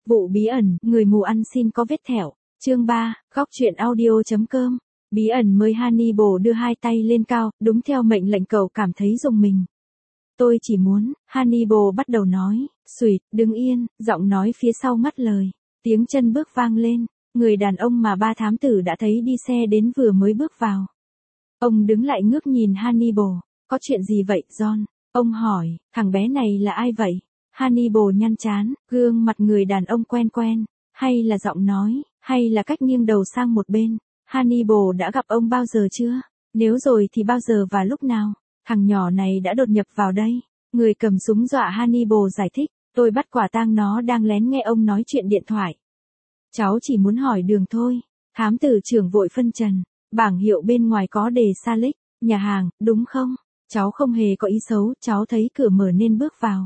Vụ bí ẩn, người mù ăn xin có vết thẹo. Chương 3, góc truyện audio.com. Bí ẩn mới. Hannibal đưa hai tay lên cao, đúng theo mệnh lệnh. Cậu cảm thấy rùng mình. Tôi chỉ muốn, Hannibal bắt đầu nói, Sweet, đứng yên, giọng nói phía sau ngắt lời. Tiếng chân bước vang lên, người đàn ông mà ba thám tử đã thấy đi xe đến vừa mới bước vào. Ông đứng lại ngước nhìn Hannibal. Có chuyện gì vậy, John? Ông hỏi, thằng bé này là ai vậy? Hannibal nhăn trán, gương mặt người đàn ông quen quen, hay là giọng nói, hay là cách nghiêng đầu sang một bên. Hannibal đã gặp ông bao giờ chưa? Nếu rồi thì bao giờ và lúc nào? Thằng nhỏ này đã đột nhập vào đây. Người cầm súng dọa Hannibal giải thích, tôi bắt quả tang nó đang lén nghe ông nói chuyện điện thoại. Cháu chỉ muốn hỏi đường thôi. Thám tử trưởng vội phân trần, bảng hiệu bên ngoài có đề Salik, nhà hàng, đúng không? Cháu không hề có ý xấu, cháu thấy cửa mở nên bước vào.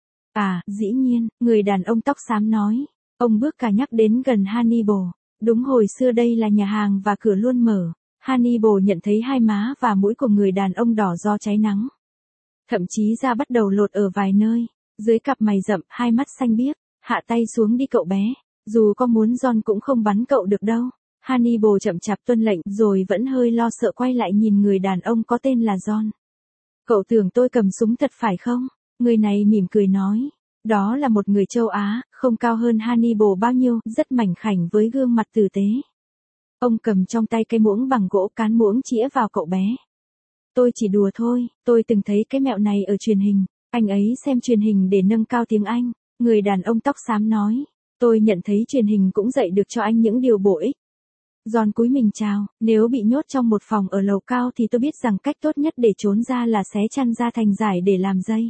À, dĩ nhiên, người đàn ông tóc xám nói. Ông bước cả nhắc đến gần Hannibal. Đúng, hồi xưa đây là nhà hàng và cửa luôn mở. Hannibal nhận thấy hai má và mũi của người đàn ông đỏ do cháy nắng. Thậm chí da bắt đầu lột ở vài nơi. Dưới cặp mày rậm, hai mắt xanh biếc. Hạ tay xuống đi cậu bé. Dù có muốn John cũng không bắn cậu được đâu. Hannibal chậm chạp tuân lệnh rồi vẫn hơi lo sợ quay lại nhìn người đàn ông có tên là John. Cậu tưởng tôi cầm súng thật phải không? Người này mỉm cười nói. Đó là một người châu Á, không cao hơn Hannibal bao nhiêu, rất mảnh khảnh với gương mặt tử tế. Ông cầm trong tay cái muỗng bằng gỗ, cán muỗng chĩa vào cậu bé. Tôi chỉ đùa thôi, tôi từng thấy cái mẹo này ở truyền hình. Anh ấy xem truyền hình để nâng cao tiếng Anh. Người đàn ông tóc xám nói. Tôi nhận thấy truyền hình cũng dạy được cho anh những điều bổ ích. John cúi mình chào, nếu bị nhốt trong một phòng ở lầu cao thì tôi biết rằng cách tốt nhất để trốn ra là xé chăn ra thành dải để làm dây.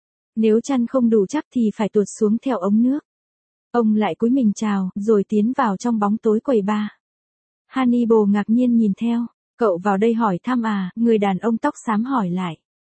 Nếu chăn không đủ chắc thì phải tuột xuống theo ống nước. Ông lại cúi mình chào, rồi tiến vào trong bóng tối quầy bar. Hannibal ngạc nhiên nhìn theo. Cậu vào đây hỏi thăm à? Người đàn ông tóc xám hỏi lại.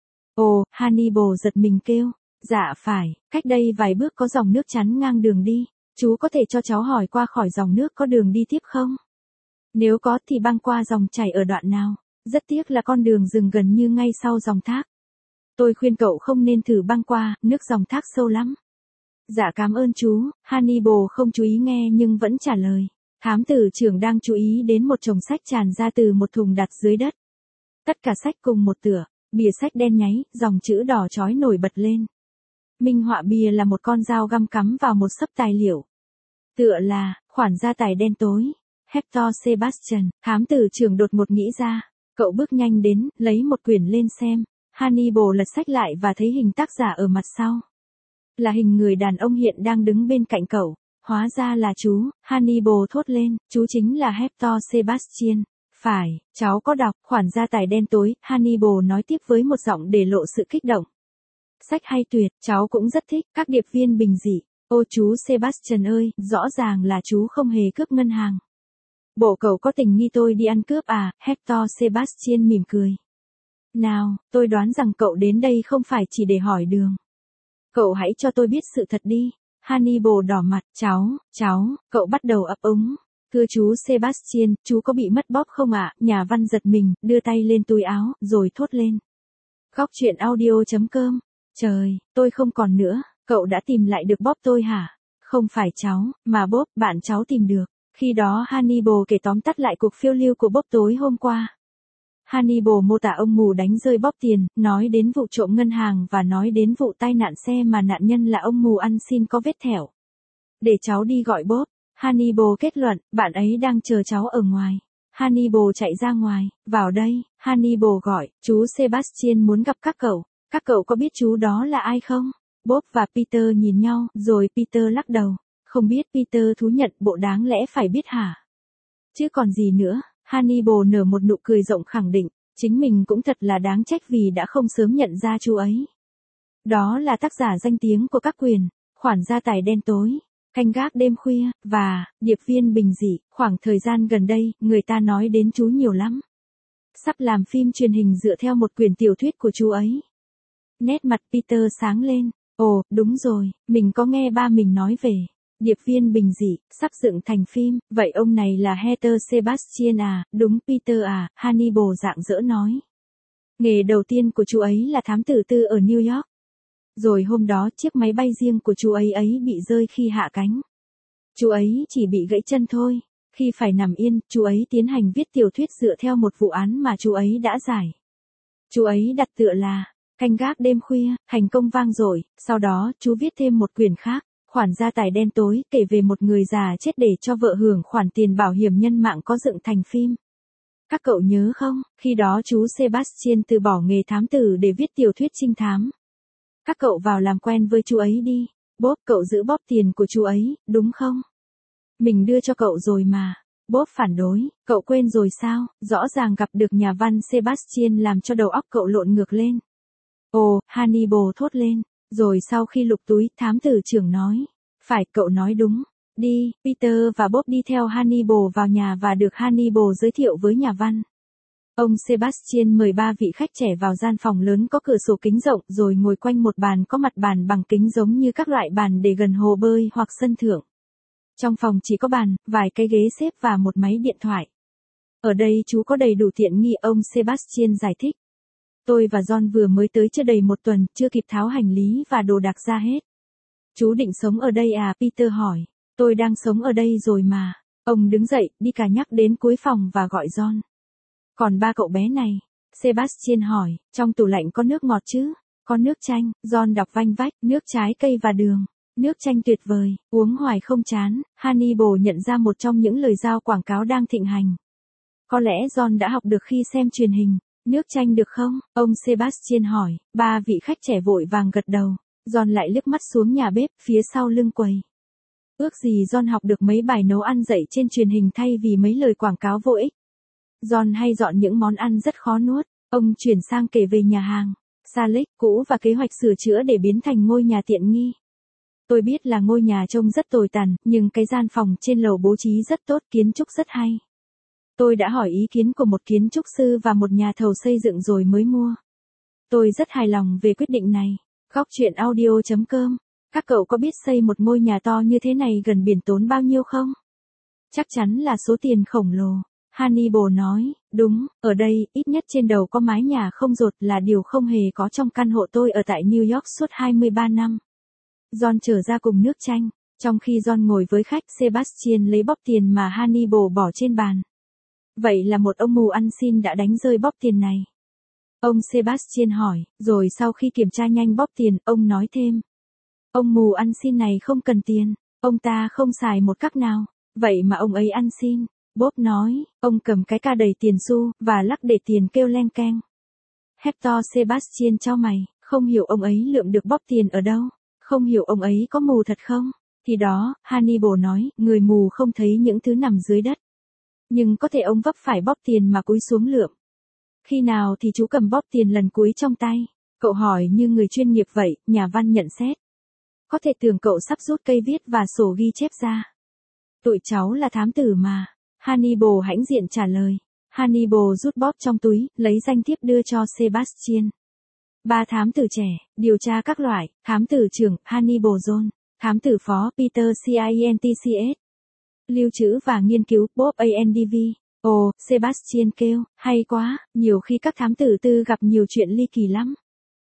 Ồ, Hannibal giật mình kêu. Dạ phải, cách đây vài bước có dòng nước chắn ngang đường đi. Chú có thể cho cháu hỏi qua khỏi dòng nước có đường đi tiếp không? Nếu có thì băng qua dòng chảy ở đoạn nào? Rất tiếc là con đường dừng gần như ngay sau dòng thác. Tôi khuyên cậu không nên thử băng qua, nước dòng thác sâu lắm. Dạ cảm ơn chú. Hannibal không chú ý nghe nhưng vẫn trả lời. Thám tử trưởng đang chú ý đến một chồng sách tràn ra từ một thùng đặt dưới đất. Tất cả sách cùng một tựa, bìa sách đen nháy, dòng chữ đỏ chói nổi bật lên. Minh họa bìa là một con dao găm cắm vào một xấp tài liệu. Tựa là, khoản gia tài đen tối. Hector Sebastian, thám tử trưởng đột ngột nghĩ ra. Cậu bước nhanh đến, lấy một quyển lên xem. Hannibal lật sách lại và thấy hình tác giả ở mặt sau. Là hình người đàn ông hiện đang đứng bên cạnh cậu. Hóa ra là chú. Hannibal thốt lên, chú chính là Hector Sebastian. Phải, cháu có đọc khoản gia tài đen tối. Hannibal nói tiếp với một giọng để lộ sự kích động. Sách hay tuyệt, cháu cũng rất thích. Các điệp viên bình dị. Ô chú Sebastian ơi, rõ ràng là chú không hề cướp ngân hàng. Bộ cậu có tình nghi tôi đi ăn cướp à? Hector Sebastian mỉm cười. Nào, tôi đoán rằng cậu đến đây không phải chỉ để hỏi đường. Cậu hãy cho tôi biết sự thật đi. Hannibal đỏ mặt, cháu, cậu bắt đầu ấp úng. Thưa chú Sebastian, chú có bị mất bóp không ạ? Nhà văn giật mình, đưa tay lên túi áo, rồi thốt lên. Góc truyện audio.com. Trời, tôi không còn nữa, cậu đã tìm lại được bóp tôi hả? Không phải cháu, mà bóp, bạn cháu tìm được. Khi đó Hannibal kể tóm tắt lại cuộc phiêu lưu của bóp tối hôm qua. Hannibal mô tả ông mù đánh rơi bóp tiền, nói đến vụ trộm ngân hàng và nói đến vụ tai nạn xe mà nạn nhân là ông mù ăn xin có vết thẹo. Để cháu đi gọi bóp. Hannibal kết luận, bạn ấy đang chờ cháu ở ngoài. Hannibal chạy ra ngoài, vào đây. Hannibal gọi, chú Sebastian muốn gặp các cậu. Các cậu có biết chú đó là ai không? Bob và Peter nhìn nhau, rồi Peter lắc đầu. Không biết. Peter thú nhận, bộ đáng lẽ phải biết hả? Chứ còn gì nữa. Hannibal nở một nụ cười rộng khẳng định, chính mình cũng thật là đáng trách vì đã không sớm nhận ra chú ấy. Đó là tác giả danh tiếng của các quyển, khoản gia tài đen tối, canh gác đêm khuya, và điệp viên bình dị. Khoảng thời gian gần đây, người ta nói đến chú nhiều lắm. Sắp làm phim truyền hình dựa theo một quyển tiểu thuyết của chú ấy. Nét mặt Peter sáng lên. Ồ, đúng rồi, mình có nghe ba mình nói về điệp viên bình dị, sắp dựng thành phim. Vậy ông này là Hector Sebastian à? Đúng Peter à? Hannibal rạng rỡ nói. Nghề đầu tiên của chú ấy là thám tử tư ở New York. Rồi hôm đó chiếc máy bay riêng của chú ấy bị rơi khi hạ cánh. Chú ấy chỉ bị gãy chân thôi. Khi phải nằm yên, chú ấy tiến hành viết tiểu thuyết dựa theo một vụ án mà chú ấy đã giải. Chú ấy đặt tựa là Canh gác đêm khuya, thành công vang dội, sau đó chú viết thêm một quyển khác, Khoản gia tài đen tối, kể về một người già chết để cho vợ hưởng khoản tiền bảo hiểm nhân mạng có dựng thành phim. Các cậu nhớ không, khi đó chú Sebastian từ bỏ nghề thám tử để viết tiểu thuyết trinh thám. Các cậu vào làm quen với chú ấy đi. Bob, cậu giữ bóp tiền của chú ấy, đúng không? Mình đưa cho cậu rồi mà. Bob phản đối, cậu quên rồi sao, rõ ràng gặp được nhà văn Sebastian làm cho đầu óc cậu lộn ngược lên. Ồ, Hannibal thốt lên, rồi sau khi lục túi, thám tử trưởng nói. Phải, cậu nói đúng. Đi, Peter và Bob đi theo Hannibal vào nhà và được Hannibal giới thiệu với nhà văn. Ông Sebastian mời 3 vị khách trẻ vào gian phòng lớn có cửa sổ kính rộng rồi ngồi quanh một bàn có mặt bàn bằng kính giống như các loại bàn để gần hồ bơi hoặc sân thượng. Trong phòng chỉ có bàn, vài cái ghế xếp và một máy điện thoại. Ở đây chú có đầy đủ tiện nghi, ông Sebastian giải thích. Tôi và John vừa mới tới chưa đầy một tuần, chưa kịp tháo hành lý và đồ đạc ra hết. Chú định sống ở đây à, Peter hỏi. Tôi đang sống ở đây rồi mà. Ông đứng dậy, đi cà nhắc đến cuối phòng và gọi John. Còn 3 cậu bé này? Sebastian hỏi, trong tủ lạnh có nước ngọt chứ? Có nước chanh, John đọc vanh vách, nước trái cây và đường. Nước chanh tuyệt vời, uống hoài không chán. Hannibal nhận ra một trong những lời giao quảng cáo đang thịnh hành. Có lẽ John đã học được khi xem truyền hình. Nước chanh được không? Ông Sebastian hỏi. 3 vị khách trẻ vội vàng gật đầu. John lại liếc mắt xuống nhà bếp phía sau lưng quầy. Ước gì John học được mấy bài nấu ăn dạy trên truyền hình thay vì mấy lời quảng cáo vô ích. John hay dọn những món ăn rất khó nuốt. Ông chuyển sang kể về nhà hàng Salex cũ và kế hoạch sửa chữa để biến thành ngôi nhà tiện nghi. Tôi biết là ngôi nhà trông rất tồi tàn, nhưng cái gian phòng trên lầu bố trí rất tốt, kiến trúc rất hay. Tôi đã hỏi ý kiến của một kiến trúc sư và một nhà thầu xây dựng rồi mới mua. Tôi rất hài lòng về quyết định này. Góc truyện audio.com. Các cậu có biết xây một ngôi nhà to như thế này gần biển tốn bao nhiêu không? Chắc chắn là số tiền khổng lồ. Hannibal nói, đúng, ở đây, ít nhất trên đầu có mái nhà không dột là điều không hề có trong căn hộ tôi ở tại New York suốt 23 năm. John trở ra cùng nước chanh. Trong khi John ngồi với khách, Sebastian lấy bóp tiền mà Hannibal bỏ trên bàn. Vậy là một ông mù ăn xin đã đánh rơi bóp tiền này. Ông Sebastian hỏi, rồi sau khi kiểm tra nhanh bóp tiền, ông nói thêm. Ông mù ăn xin này không cần tiền, ông ta không xài một cắc nào, vậy mà ông ấy ăn xin. Bob nói, ông cầm cái ca đầy tiền xu, và lắc để tiền kêu leng keng. Hector Sebastian chau mày, không hiểu ông ấy lượm được bóp tiền ở đâu, không hiểu ông ấy có mù thật không? Thì đó, Hannibal nói, người mù không thấy những thứ nằm dưới đất. Nhưng có thể ông vấp phải bóp tiền mà cúi xuống lượm. Khi nào thì chú cầm bóp tiền lần cuối trong tay? Cậu hỏi như người chuyên nghiệp vậy, nhà văn nhận xét. Có thể tưởng cậu sắp rút cây viết và sổ ghi chép ra. Tụi cháu là thám tử mà. Hannibal hãnh diện trả lời. Hannibal rút bóp trong túi, lấy danh thiếp đưa cho Sebastian. 3 thám tử trẻ, điều tra các loại, thám tử trưởng, Hannibal John, thám tử phó, Peter Cientcs. Lưu trữ và nghiên cứu, Bob Andv. Ồ, Sebastian kêu, hay quá, nhiều khi các thám tử tư gặp nhiều chuyện ly kỳ lắm.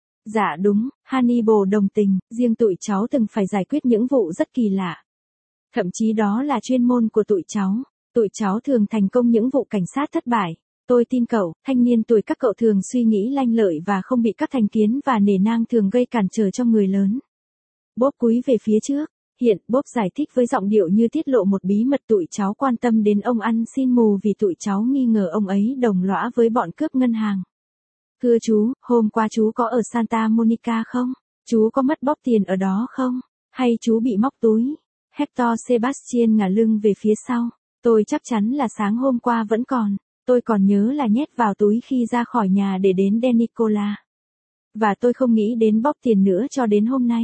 Dạ đúng, Hannibal đồng tình, riêng tụi cháu từng phải giải quyết những vụ rất kỳ lạ. Thậm chí đó là chuyên môn của tụi cháu. Tụi cháu thường thành công những vụ cảnh sát thất bại. Tôi tin cậu, thanh niên tuổi các cậu thường suy nghĩ lanh lợi và không bị các thành kiến và nể nang thường gây cản trở cho người lớn. Bob cúi về phía trước. Hiện, Bob giải thích với giọng điệu như tiết lộ một bí mật, tụi cháu quan tâm đến ông ăn xin mù vì tụi cháu nghi ngờ ông ấy đồng lõa với bọn cướp ngân hàng. Thưa chú, hôm qua chú có ở Santa Monica không? Chú có mất bóp tiền ở đó không? Hay chú bị móc túi? Hector Sebastian ngả lưng về phía sau. Tôi chắc chắn là sáng hôm qua vẫn còn. Tôi còn nhớ là nhét vào túi khi ra khỏi nhà để đến Denicola. Và tôi không nghĩ đến bóp tiền nữa cho đến hôm nay.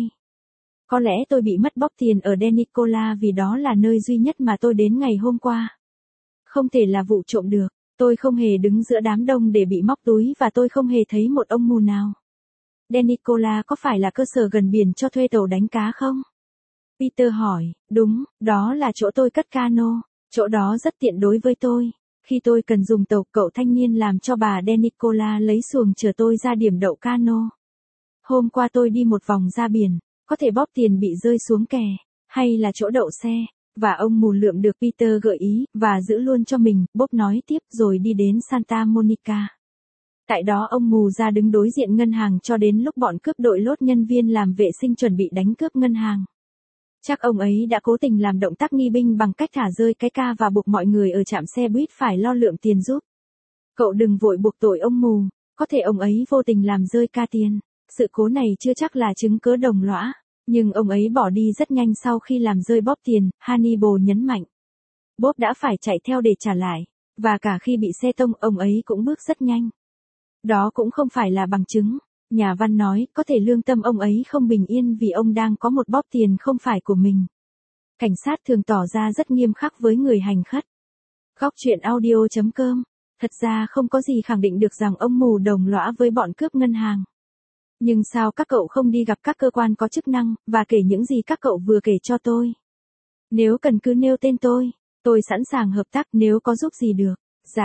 Có lẽ tôi bị mất bóp tiền ở Denicola vì đó là nơi duy nhất mà tôi đến ngày hôm qua. Không thể là vụ trộm được. Tôi không hề đứng giữa đám đông để bị móc túi và tôi không hề thấy một ông mù nào. Denicola có phải là cơ sở gần biển cho thuê tàu đánh cá không? Peter hỏi, đúng, đó là chỗ tôi cất cano. Chỗ đó rất tiện đối với tôi. Khi tôi cần dùng tàu, cậu thanh niên làm cho bà Denicola lấy xuồng chở tôi ra điểm đậu cano. Hôm qua tôi đi một vòng ra biển, có thể bóp tiền bị rơi xuống kè, hay là chỗ đậu xe. Và ông mù lượm được Peter gợi ý, và giữ luôn cho mình, Bob nói tiếp rồi đi đến Santa Monica. Tại đó ông mù ra đứng đối diện ngân hàng cho đến lúc bọn cướp đội lốt nhân viên làm vệ sinh chuẩn bị đánh cướp ngân hàng. Chắc ông ấy đã cố tình làm động tác nghi binh bằng cách thả rơi cái ca và buộc mọi người ở trạm xe buýt phải lo lượm tiền giúp. Cậu đừng vội buộc tội ông mù, có thể ông ấy vô tình làm rơi ca tiền. Sự cố này chưa chắc là chứng cớ đồng lõa, nhưng ông ấy bỏ đi rất nhanh sau khi làm rơi bóp tiền, Hannibal nhấn mạnh. Bob đã phải chạy theo để trả lại, và cả khi bị xe tông ông ấy cũng bước rất nhanh. Đó cũng không phải là bằng chứng. Nhà văn nói, có thể lương tâm ông ấy không bình yên vì ông đang có một bóp tiền không phải của mình. Cảnh sát thường tỏ ra rất nghiêm khắc với người hành khất. Góc truyện audio.com. Thật ra không có gì khẳng định được rằng ông mù đồng lõa với bọn cướp ngân hàng. Nhưng sao các cậu không đi gặp các cơ quan có chức năng, và kể những gì các cậu vừa kể cho tôi? Nếu cần cứ nêu tên tôi sẵn sàng hợp tác nếu có giúp gì được.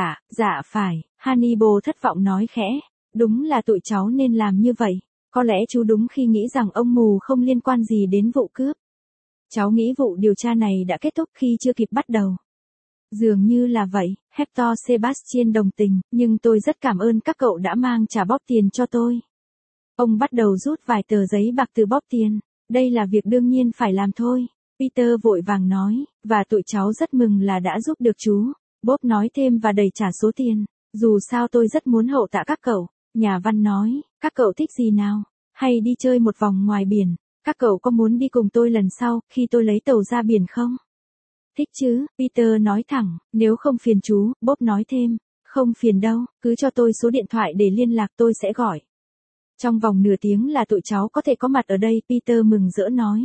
Dạ phải, Hannibal thất vọng nói khẽ. Đúng là tụi cháu nên làm như vậy. Có lẽ chú đúng khi nghĩ rằng ông mù không liên quan gì đến vụ cướp. Cháu nghĩ vụ điều tra này đã kết thúc khi chưa kịp bắt đầu. Dường như là vậy, Hector Sebastian đồng tình, nhưng tôi rất cảm ơn các cậu đã mang trả bóp tiền cho tôi. Ông bắt đầu rút vài tờ giấy bạc từ bóp tiền. Đây là việc đương nhiên phải làm thôi. Peter vội vàng nói, và tụi cháu rất mừng là đã giúp được chú. Bob nói thêm và đẩy trả số tiền. Dù sao tôi rất muốn hậu tạ các cậu. Nhà văn nói, các cậu thích gì nào? Hay đi chơi một vòng ngoài biển? Các cậu có muốn đi cùng tôi lần sau, khi tôi lấy tàu ra biển không? Thích chứ, Peter nói thẳng, nếu không phiền chú, Bob nói thêm. Không phiền đâu, cứ cho tôi số điện thoại để liên lạc tôi sẽ gọi. Trong vòng nửa tiếng là tụi cháu có thể có mặt ở đây, Peter mừng rỡ nói.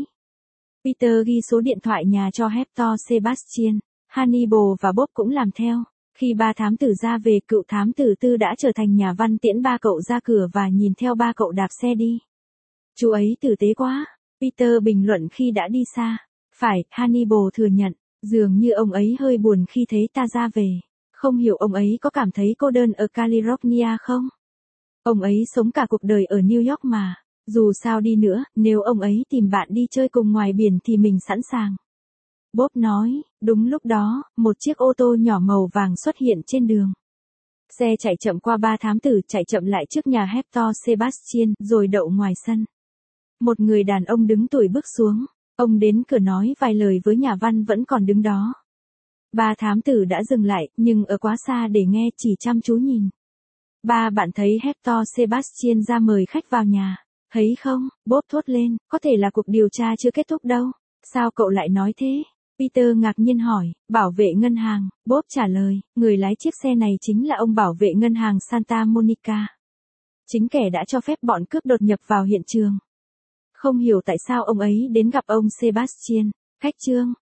Peter ghi số điện thoại nhà cho Hector Sebastian, Hannibal và Bob cũng làm theo. Khi ba thám tử ra về, cựu thám tử tư đã trở thành nhà văn tiễn ba cậu ra cửa và nhìn theo ba cậu đạp xe đi. Chú ấy tử tế quá, Peter bình luận khi đã đi xa. Phải, Hannibal thừa nhận, dường như ông ấy hơi buồn khi thấy ta ra về. Không hiểu ông ấy có cảm thấy cô đơn ở California không? Ông ấy sống cả cuộc đời ở New York mà. Dù sao đi nữa, nếu ông ấy tìm bạn đi chơi cùng ngoài biển thì mình sẵn sàng. Bob nói, đúng lúc đó, một chiếc ô tô nhỏ màu vàng xuất hiện trên đường. Xe chạy chậm qua ba thám tử, chạy chậm lại trước nhà Hector Sebastian, rồi đậu ngoài sân. Một người đàn ông đứng tuổi bước xuống. Ông đến cửa nói vài lời với nhà văn vẫn còn đứng đó. Ba thám tử đã dừng lại, nhưng ở quá xa để nghe, chỉ chăm chú nhìn. Ba bạn thấy Hector Sebastian ra mời khách vào nhà. Thấy không, Bob thốt lên, có thể là cuộc điều tra chưa kết thúc đâu. Sao cậu lại nói thế? Peter ngạc nhiên hỏi, bảo vệ ngân hàng, Bob trả lời, người lái chiếc xe này chính là ông bảo vệ ngân hàng Santa Monica. Chính kẻ đã cho phép bọn cướp đột nhập vào hiện trường. Không hiểu tại sao ông ấy đến gặp ông Sebastian. Khách trương,